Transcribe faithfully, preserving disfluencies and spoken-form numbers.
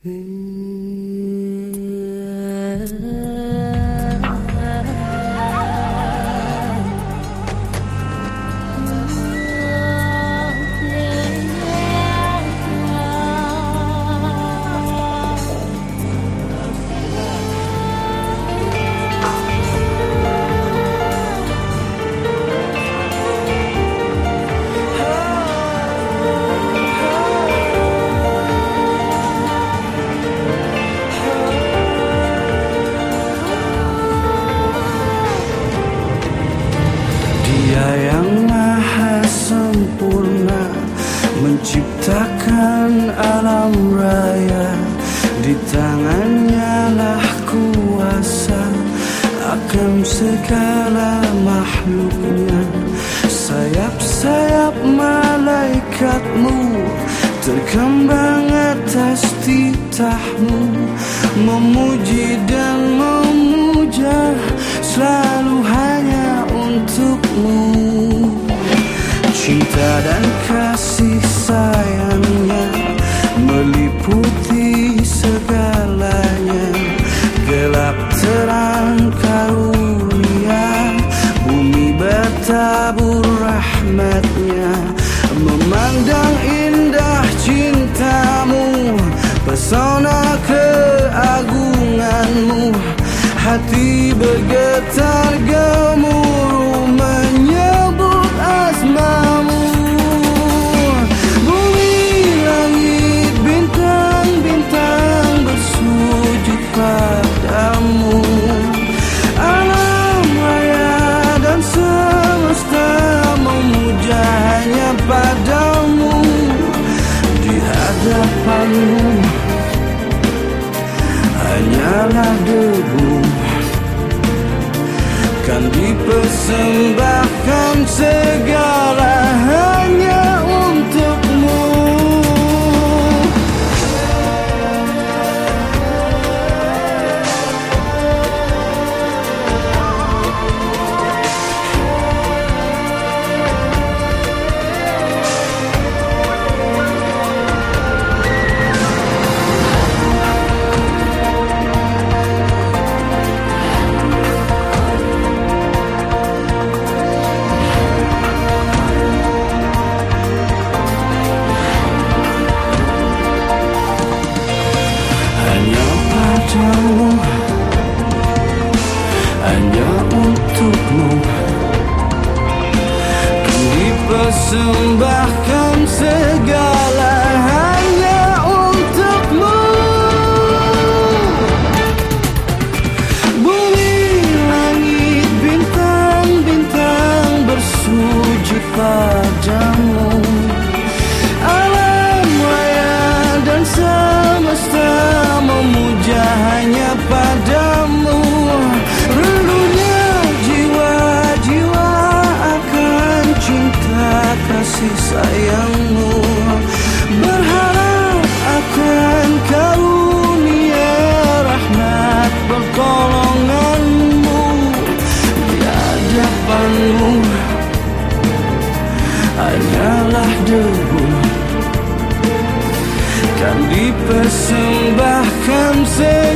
Dia yang maha sempurna menciptakan alam raya, di tangannya lah kuasa akan segala makhluknya. Sayap-sayap malaikatmu terkembang atas titahmu, memuji dan memuja selalu hanya untukmu. Cinta dan kasih sayangnya meliputi segalanya, gelap terang karunia, bumi bertabur rahmatnya. Memandang indah cintamu, pesona keagunganmu, hati bergetar gemuruh menyebut asmamu. Bumi, langit, bintang-bintang bersujud padamu. Alam raya dan semesta memuja hanya padamu. Di hadapanmu hanyalah debu, kan dipersembahkan segala hanya untukmu. Hanya untukmu kan dipersembahkan segala hanya untukmu. Bumi, langit, bintang-bintang bersujud padamu. Alam raya dan semesta memuja hanya padamu. Relunya jiwa-jiwa akan cinta kasih sayangmu, berharap akan karunia rahmat pertolonganmu. Di hadapanmu hanyalah debu, kan dipersembahkan segala